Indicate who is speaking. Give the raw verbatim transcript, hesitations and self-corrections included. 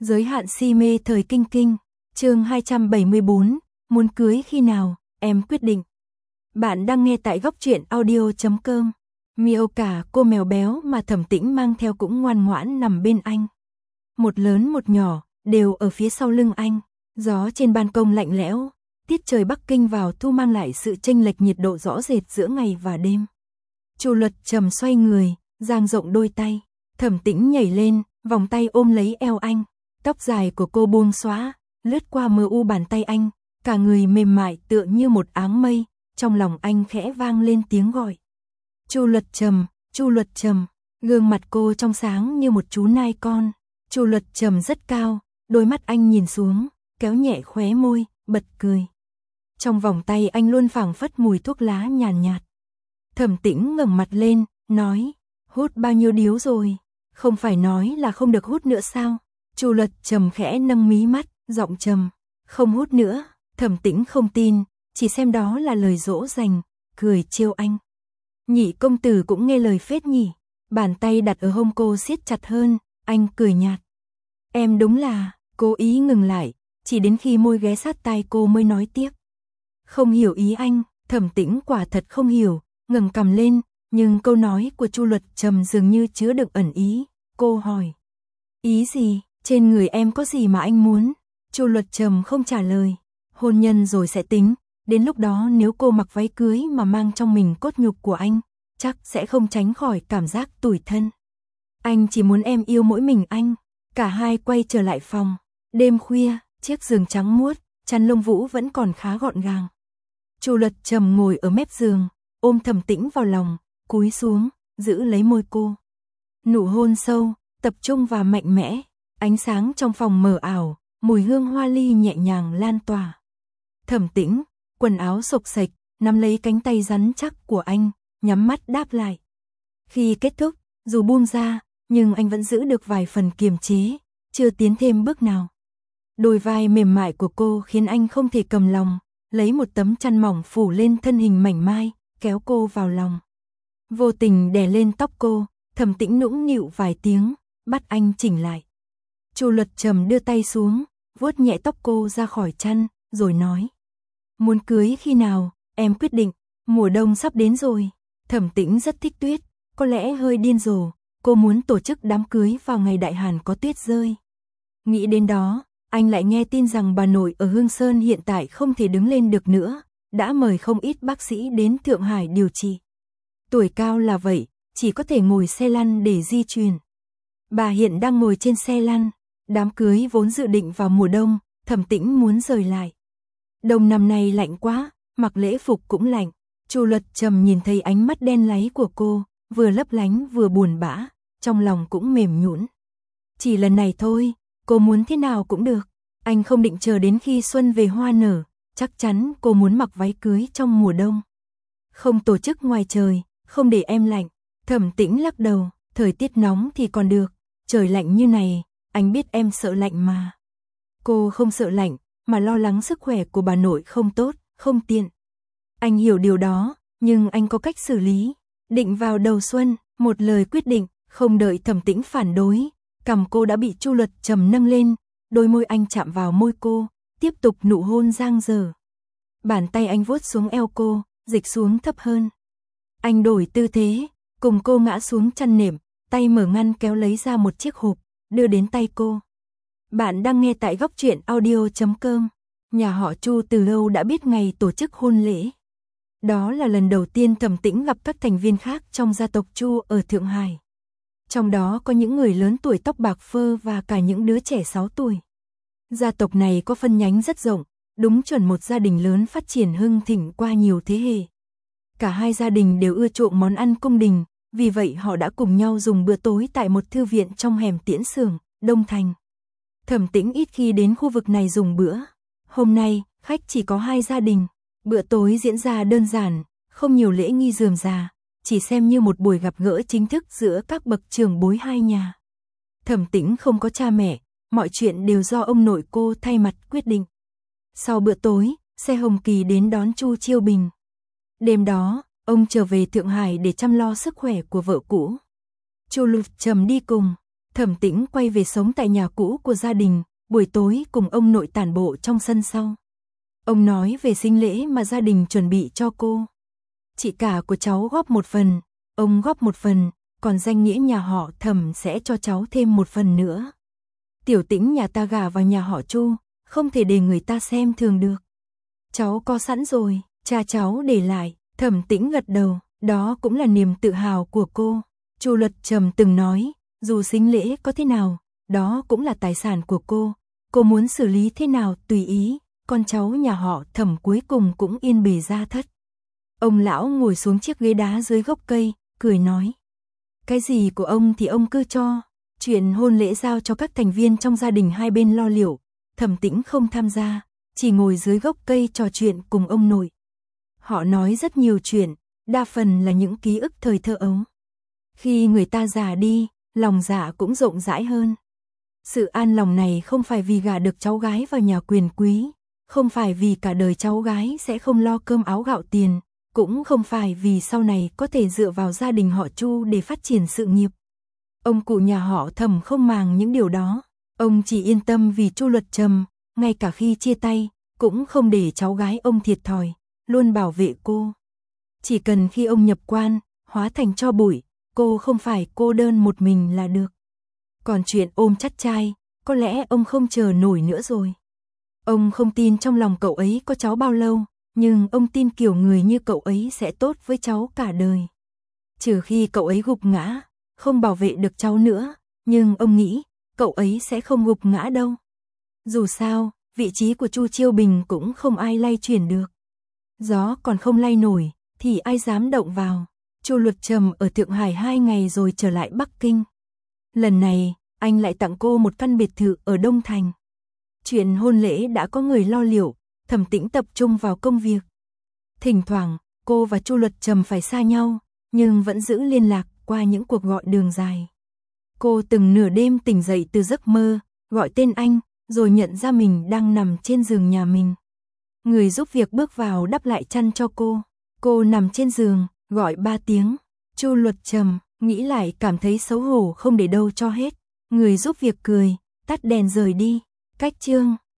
Speaker 1: Giới hạn si mê thời kinh kinh, chương hai trăm bảy mươi bốn, muốn cưới khi nào, em quyết định. Bạn đang nghe tại góc truyện audio chấm com. Miêu cả cô mèo béo mà Thẩm Tĩnh mang theo cũng ngoan ngoãn nằm bên anh. Một lớn một nhỏ, đều ở phía sau lưng anh. Gió trên ban công lạnh lẽo, tiết trời Bắc Kinh vào thu mang lại sự chênh lệch nhiệt độ rõ rệt giữa ngày và đêm. Chu Luật Trầm xoay người, dang rộng đôi tay. Thẩm Tĩnh nhảy lên, vòng tay ôm lấy eo anh. Tóc dài của cô buông xõa, lướt qua mờ u bàn tay anh, cả người mềm mại tựa như một áng mây, trong lòng anh khẽ vang lên tiếng gọi. Chu Luật Trầm, Chu Luật Trầm, gương mặt cô trong sáng như một chú nai con. Chu Luật Trầm rất cao, đôi mắt anh nhìn xuống, kéo nhẹ khóe môi, bật cười. Trong vòng tay anh luôn phảng phất mùi thuốc lá nhàn nhạt. Thẩm Tĩnh ngẩng mặt lên, nói, hút bao nhiêu điếu rồi, không phải nói là không được hút nữa sao? Chu Luật Trầm khẽ nâng mí mắt, giọng trầm, không hút nữa. Thẩm Tĩnh không tin, chỉ xem đó là lời dỗ dành, cười trêu anh. Nhị công tử cũng nghe lời phết nhỉ. Bàn tay đặt ở hông cô siết chặt hơn, anh cười nhạt. Em đúng là, cố ý ngừng lại, chỉ đến khi môi ghé sát tai cô mới nói tiếp. Không hiểu ý anh. Thẩm Tĩnh quả thật không hiểu, ngẩng cằm lên, nhưng câu nói của Chu Luật Trầm dường như chứa đựng ẩn ý. Cô hỏi, ý gì? Trên người em có gì mà anh muốn? Chu Luật Trầm không trả lời. Hôn nhân rồi sẽ tính, đến lúc đó nếu cô mặc váy cưới mà mang trong mình cốt nhục của anh, chắc sẽ không tránh khỏi cảm giác tủi thân. Anh chỉ muốn em yêu mỗi mình anh. Cả hai quay trở lại phòng. Đêm khuya, chiếc giường trắng muốt, chăn lông vũ vẫn còn khá gọn gàng. Chu Luật Trầm ngồi ở mép giường, ôm Thẩm Tĩnh vào lòng, cúi xuống, giữ lấy môi cô. Nụ hôn sâu, tập trung và mạnh mẽ. Ánh sáng trong phòng mờ ảo, mùi hương hoa ly nhẹ nhàng lan tỏa. Thẩm Tĩnh, quần áo xộc xệch, nắm lấy cánh tay rắn chắc của anh, nhắm mắt đáp lại. Khi kết thúc, dù buông ra, nhưng anh vẫn giữ được vài phần kiềm chế, chưa tiến thêm bước nào. Đôi vai mềm mại của cô khiến anh không thể cầm lòng, lấy một tấm chăn mỏng phủ lên thân hình mảnh mai, kéo cô vào lòng. Vô tình đè lên tóc cô, Thẩm Tĩnh nũng nịu vài tiếng, bắt anh chỉnh lại. Chu Luật Trầm đưa tay xuống, vuốt nhẹ tóc cô ra khỏi chăn, rồi nói. Muốn cưới khi nào, em quyết định, mùa đông sắp đến rồi. Thẩm Tĩnh rất thích tuyết, có lẽ hơi điên rồ, cô muốn tổ chức đám cưới vào ngày Đại Hàn có tuyết rơi. Nghĩ đến đó, anh lại nghe tin rằng bà nội ở Hương Sơn hiện tại không thể đứng lên được nữa, đã mời không ít bác sĩ đến Thượng Hải điều trị. Tuổi cao là vậy, chỉ có thể ngồi xe lăn để di chuyển. Bà hiện đang ngồi trên xe lăn. Đám cưới vốn dự định vào mùa đông, Thẩm Tĩnh muốn rời lại. Đông năm nay lạnh quá, mặc lễ phục cũng lạnh. Chu Luật Trầm nhìn thấy ánh mắt đen láy của cô, vừa lấp lánh vừa buồn bã, trong lòng cũng mềm nhũn. Chỉ lần này thôi, cô muốn thế nào cũng được. Anh không định chờ đến khi xuân về hoa nở, chắc chắn cô muốn mặc váy cưới trong mùa đông. Không tổ chức ngoài trời, không để em lạnh. Thẩm Tĩnh lắc đầu, thời tiết nóng thì còn được, trời lạnh như này. Anh biết em sợ lạnh mà. Cô không sợ lạnh, mà lo lắng sức khỏe của bà nội không tốt, không tiện. Anh hiểu điều đó, nhưng anh có cách xử lý. Định vào đầu xuân, một lời quyết định, không đợi Thẩm Tĩnh phản đối. Cằm cô đã bị Chu Luật Trầm nâng lên, đôi môi anh chạm vào môi cô, tiếp tục nụ hôn giang dở. Bàn tay anh vuốt xuống eo cô, dịch xuống thấp hơn. Anh đổi tư thế, cùng cô ngã xuống chăn nệm, tay mở ngăn kéo lấy ra một chiếc hộp, đưa đến tay cô. Bạn đang nghe tại góc truyện audio chấm com. Nhà họ Chu từ lâu đã biết ngày tổ chức hôn lễ. Đó là lần đầu tiên Thẩm Tĩnh gặp các thành viên khác trong gia tộc Chu ở Thượng Hải. Trong đó có những người lớn tuổi tóc bạc phơ và cả những đứa trẻ sáu tuổi. Gia tộc này có phân nhánh rất rộng, đúng chuẩn một gia đình lớn phát triển hưng thịnh qua nhiều thế hệ. Cả hai gia đình đều ưa chuộng món ăn cung đình, vì vậy họ đã cùng nhau dùng bữa tối tại một thư viện trong hẻm Tiễn Xưởng, Đông Thành. Thẩm Tĩnh ít khi đến khu vực này dùng bữa. Hôm nay, khách chỉ có hai gia đình. Bữa tối diễn ra đơn giản, không nhiều lễ nghi rườm rà, chỉ xem như một buổi gặp gỡ chính thức giữa các bậc trưởng bối hai nhà. Thẩm Tĩnh không có cha mẹ, mọi chuyện đều do ông nội cô thay mặt quyết định. Sau bữa tối, xe Hồng Kỳ đến đón Chu Chiêu Bình. Đêm đó, ông trở về Thượng Hải để chăm lo sức khỏe của vợ cũ. Chu Luật Trầm đi cùng. Thẩm Tĩnh quay về sống tại nhà cũ của gia đình, buổi tối cùng ông nội tản bộ trong sân sau. Ông nói về sinh lễ mà gia đình chuẩn bị cho cô. Chị cả của cháu góp một phần, ông góp một phần, còn danh nghĩa nhà họ Thẩm sẽ cho cháu thêm một phần nữa. Tiểu Tĩnh nhà ta gả vào nhà họ Chu, không thể để người ta xem thường được. Cháu có sẵn rồi, cha cháu để lại. Thẩm Tĩnh gật đầu, đó cũng là niềm tự hào của cô. Chu Luật Trầm từng nói, dù sinh lễ có thế nào, đó cũng là tài sản của cô. Cô muốn xử lý thế nào tùy ý, con cháu nhà họ Thẩm cuối cùng cũng yên bề gia thất. Ông lão ngồi xuống chiếc ghế đá dưới gốc cây, cười nói. Cái gì của ông thì ông cứ cho, chuyện hôn lễ giao cho các thành viên trong gia đình hai bên lo liệu. Thẩm Tĩnh không tham gia, chỉ ngồi dưới gốc cây trò chuyện cùng ông nội. Họ nói rất nhiều chuyện, đa phần là những ký ức thời thơ ấu. Khi người ta già đi, lòng dạ cũng rộng rãi hơn. Sự an lòng này không phải vì gả được cháu gái vào nhà quyền quý, không phải vì cả đời cháu gái sẽ không lo cơm áo gạo tiền, cũng không phải vì sau này có thể dựa vào gia đình họ Chu để phát triển sự nghiệp. Ông cụ nhà họ Thẩm không màng những điều đó, ông chỉ yên tâm vì Chu Luật Trầm, ngay cả khi chia tay, cũng không để cháu gái ông thiệt thòi, luôn bảo vệ cô. Chỉ cần khi ông nhập quan, hóa thành tro bụi, cô không phải cô đơn một mình là được. Còn chuyện ôm chắt trai, có lẽ ông không chờ nổi nữa rồi. Ông không tin trong lòng cậu ấy có cháu bao lâu, nhưng ông tin kiểu người như cậu ấy sẽ tốt với cháu cả đời. Trừ khi cậu ấy gục ngã, không bảo vệ được cháu nữa, nhưng ông nghĩ, cậu ấy sẽ không gục ngã đâu. Dù sao, vị trí của Chu Chiêu Bình cũng không ai lay chuyển được. Gió còn không lay nổi, thì ai dám động vào. Chu Luật Trầm ở Thượng Hải hai ngày rồi trở lại Bắc Kinh. Lần này, anh lại tặng cô một căn biệt thự ở Đông Thành. Chuyện hôn lễ đã có người lo liệu, Thẩm Tĩnh tập trung vào công việc. Thỉnh thoảng, cô và Chu Luật Trầm phải xa nhau, nhưng vẫn giữ liên lạc qua những cuộc gọi đường dài. Cô từng nửa đêm tỉnh dậy từ giấc mơ, gọi tên anh, rồi nhận ra mình đang nằm trên giường nhà mình. Người giúp việc bước vào đắp lại chăn cho cô. Cô nằm trên giường, gọi ba tiếng. Chu Luật Trầm, nghĩ lại cảm thấy xấu hổ không để đâu cho hết. Người giúp việc cười, tắt đèn rời đi. Cách chương